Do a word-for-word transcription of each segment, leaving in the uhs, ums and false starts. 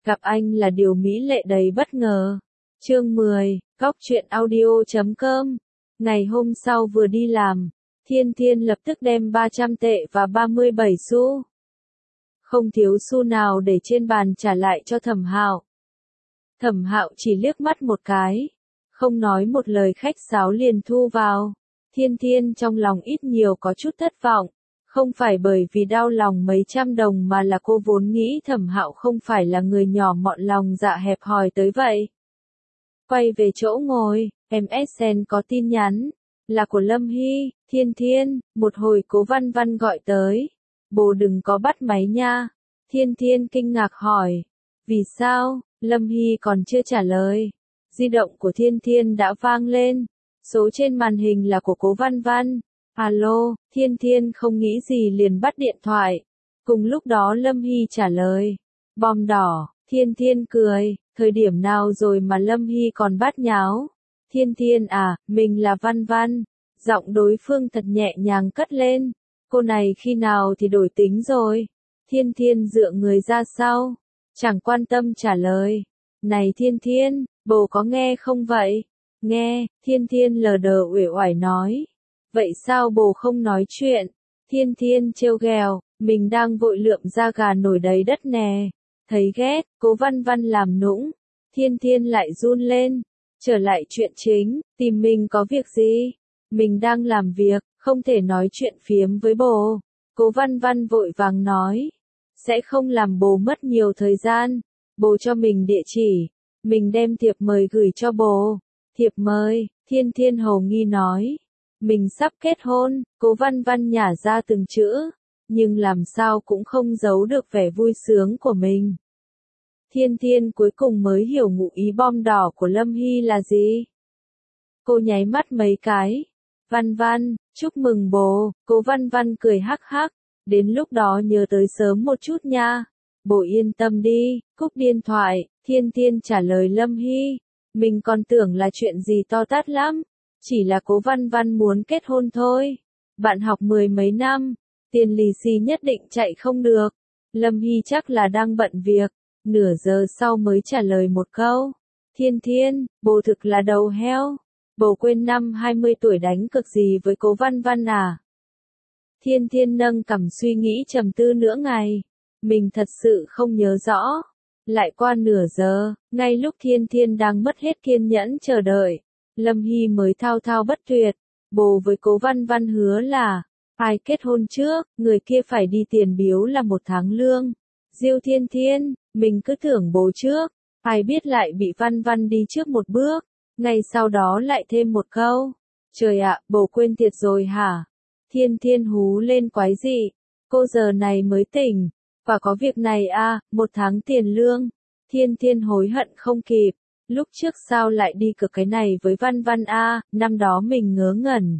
Gặp anh là điều mỹ lệ đầy bất ngờ. Chương mười, Góc truyện audio chấm com. Ngày hôm sau vừa đi làm, Thiên Thiên lập tức đem ba trăm tệ và ba mươi bảy xu. Không thiếu xu nào để trên bàn trả lại cho Thẩm Hạo. Thẩm Hạo chỉ liếc mắt một cái, không nói một lời khách sáo liền thu vào. Thiên Thiên trong lòng ít nhiều có chút thất vọng, không phải bởi vì đau lòng mấy trăm đồng mà là cô vốn nghĩ Thẩm Hạo không phải là người nhỏ mọn lòng dạ hẹp hòi tới vậy. Quay về chỗ ngồi, em ét en có tin nhắn, là của Lâm Hy. Thiên Thiên, một hồi Cố Văn Văn gọi tới. Bồ đừng có bắt máy nha. Thiên Thiên kinh ngạc hỏi. Vì sao? Lâm Hy còn chưa trả lời. Di động của Thiên Thiên đã vang lên. Số trên màn hình là của Cố Văn Văn. Alo, Thiên Thiên không nghĩ gì liền bắt điện thoại. Cùng lúc đó Lâm Hy trả lời. Bom đỏ. Thiên Thiên cười. Thời điểm nào rồi mà Lâm Hy còn bát nháo? Thiên Thiên à, mình là Văn Văn. Giọng đối phương thật nhẹ nhàng cất lên. Cô này khi nào thì đổi tính rồi? Thiên Thiên dựa người ra sau. Chẳng quan tâm trả lời. Này Thiên Thiên, bồ có nghe không vậy? Nghe, Thiên Thiên lờ đờ uể oải nói. Vậy sao bồ không nói chuyện? Thiên Thiên trêu ghẹo, mình đang vội lượm da gà nổi đầy đất nè. Thấy ghét, Cố Văn Văn làm nũng. Thiên Thiên lại run lên. Trở lại chuyện chính, tìm mình có việc gì? Mình đang làm việc, không thể nói chuyện phiếm với bồ. Cố Văn Văn vội vàng nói. Sẽ không làm bồ mất nhiều thời gian. Bồ cho mình địa chỉ. Mình đem thiệp mời gửi cho bồ. Thiệp mời, Thiên Thiên hầu nghi nói. Mình sắp kết hôn, Cố Văn Văn nhả ra từng chữ. Nhưng làm sao cũng không giấu được vẻ vui sướng của mình. Thiên Thiên cuối cùng mới hiểu ngụ ý bom đỏ của Lâm Hy là gì. Cô nháy mắt mấy cái. Văn Văn, chúc mừng bồ. Cố Văn Văn cười hắc hắc. Đến lúc đó nhớ tới sớm một chút nha. Bồ yên tâm đi. Cúp điện thoại, Thiên Thiên trả lời Lâm Hy. Mình còn tưởng là chuyện gì to tát lắm. Chỉ là Cố Văn Văn muốn kết hôn thôi. Bạn học mười mấy năm. Tiền lì xì nhất định chạy không được. Lâm Hy chắc là đang bận việc. Nửa giờ sau mới trả lời một câu. Thiên Thiên, bồ thực là đầu heo. Bồ quên năm hai mươi tuổi đánh cược gì với Cố Văn Văn à? Thiên Thiên nâng cằm suy nghĩ trầm tư nửa ngày. Mình thật sự không nhớ rõ. Lại qua nửa giờ, ngay lúc Thiên Thiên đang mất hết kiên nhẫn chờ đợi. Lâm Hy mới thao thao bất tuyệt. Bồ với Cố Văn Văn hứa là, ai kết hôn trước, người kia phải đi tiền biếu là một tháng lương. Diêu Thiên Thiên, mình cứ tưởng bố trước, ai biết lại bị Văn Văn đi trước một bước, ngay sau đó lại thêm một câu. Trời ạ, bố quên tiệt rồi hả? Thiên Thiên hú lên quái dị, cô giờ này mới tỉnh, và có việc này à, một tháng tiền lương. Thiên Thiên hối hận không kịp, lúc trước sao lại đi cược cái này với Văn Văn a, à, năm đó mình ngớ ngẩn.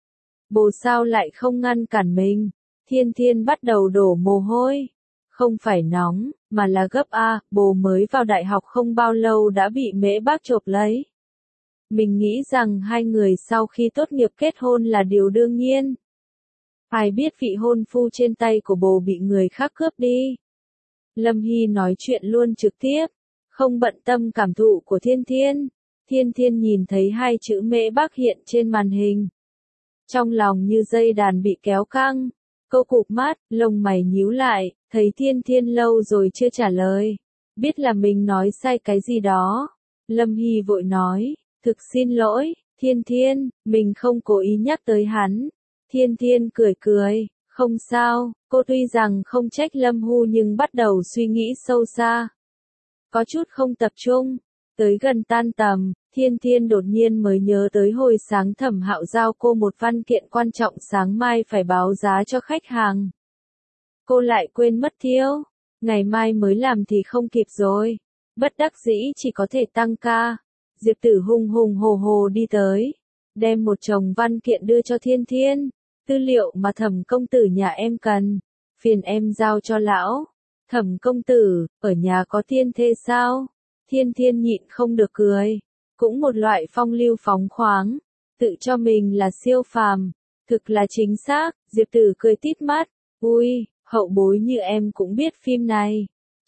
Bố sao lại không ngăn cản mình? Thiên Thiên bắt đầu đổ mồ hôi. Không phải nóng, mà là gấp a, bố mới vào đại học không bao lâu đã bị Mễ Bác chộp lấy. Mình nghĩ rằng hai người sau khi tốt nghiệp kết hôn là điều đương nhiên. Ai biết vị hôn phu trên tay của bố bị người khác cướp đi. Lâm Hy nói chuyện luôn trực tiếp, không bận tâm cảm thụ của Thiên Thiên. Thiên Thiên nhìn thấy hai chữ Mễ Bác hiện trên màn hình. Trong lòng như dây đàn bị kéo căng. Cô cụp mắt, lông mày nhíu lại, thấy Thiên Thiên lâu rồi chưa trả lời. Biết là mình nói sai cái gì đó. Lâm Hy vội nói, thực xin lỗi, Thiên Thiên, mình không cố ý nhắc tới hắn. Thiên Thiên cười cười, không sao, cô tuy rằng không trách Lâm Hu nhưng bắt đầu suy nghĩ sâu xa. Có chút không tập trung, tới gần tan tầm. Thiên Thiên đột nhiên mới nhớ tới hồi sáng Thẩm Hạo giao cô một văn kiện quan trọng sáng mai phải báo giá cho khách hàng. Cô lại quên mất thiếu, ngày mai mới làm thì không kịp rồi. Bất đắc dĩ chỉ có thể tăng ca. Diệp Tử hùng hùng hồ hồ đi tới, đem một chồng văn kiện đưa cho Thiên Thiên. Tư liệu mà Thẩm công tử nhà em cần, phiền em giao cho lão. Thẩm công tử, ở nhà có thiên thê sao? Thiên Thiên nhịn không được cười. Cũng một loại phong lưu phóng khoáng, tự cho mình là siêu phàm, thực là chính xác. Diệp Tử cười tít mắt, ui, hậu bối như em cũng biết phim này.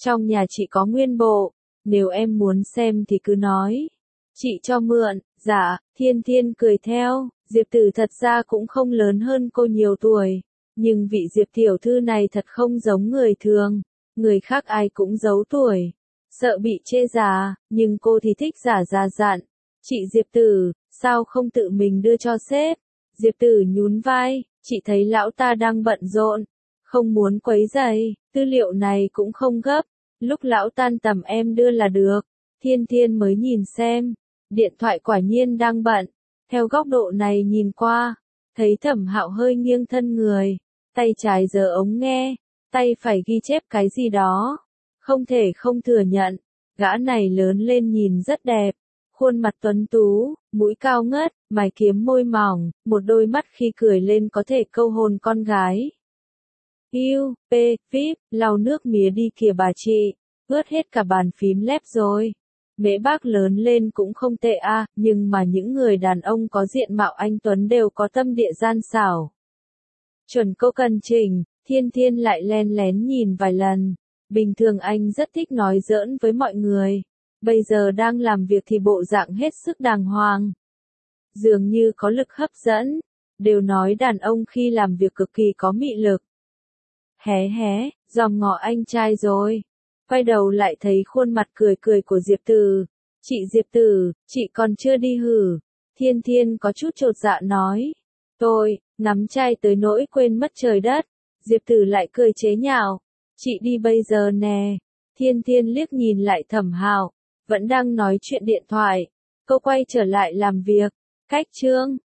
Trong nhà chị có nguyên bộ, nếu em muốn xem thì cứ nói. Chị cho mượn. Dạ, Thiên Thiên cười theo, Diệp Tử thật ra cũng không lớn hơn cô nhiều tuổi. Nhưng vị Diệp tiểu thư này thật không giống người thường. Người khác ai cũng giấu tuổi. Sợ bị chê già, nhưng cô thì thích giả già dặn. Chị Diệp Tử, sao không tự mình đưa cho sếp? Diệp Tử nhún vai, chị thấy lão ta đang bận rộn. Không muốn quấy rầy, tư liệu này cũng không gấp. Lúc lão tan tầm em đưa là được. Thiên Thiên mới nhìn xem. Điện thoại quả nhiên đang bận. Theo góc độ này nhìn qua, thấy Thẩm Hạo hơi nghiêng thân người. Tay trái giơ ống nghe, tay phải ghi chép cái gì đó. Không thể không thừa nhận, gã này lớn lên nhìn rất đẹp. Khuôn mặt tuấn tú, mũi cao ngất, mày kiếm môi mỏng, một đôi mắt khi cười lên có thể câu hồn con gái. Yêu, p, vip, lau nước mía đi kìa bà chị, ướt hết cả bàn phím lép rồi. Mễ Bác lớn lên cũng không tệ a, à, nhưng mà những người đàn ông có diện mạo anh tuấn đều có tâm địa gian xảo. Chuẩn cô cần chỉnh, Thiên Thiên lại len lén nhìn vài lần. Bình thường anh rất thích nói giỡn với mọi người. Bây giờ đang làm việc thì bộ dạng hết sức đàng hoàng. Dường như có lực hấp dẫn. Đều nói đàn ông khi làm việc cực kỳ có mị lực. Hé hé, dòm ngó anh trai rồi. Quay đầu lại thấy khuôn mặt cười cười của Diệp Tử. Chị Diệp Tử, chị còn chưa đi hử. Thiên Thiên có chút chột dạ nói. Tôi, nắm chai tới nỗi quên mất trời đất. Diệp Tử lại cười chế nhạo. Chị đi bây giờ nè. Thiên Thiên liếc nhìn lại Thẩm Hạo. Vẫn đang nói chuyện điện thoại. Cô quay trở lại làm việc. Cách chương.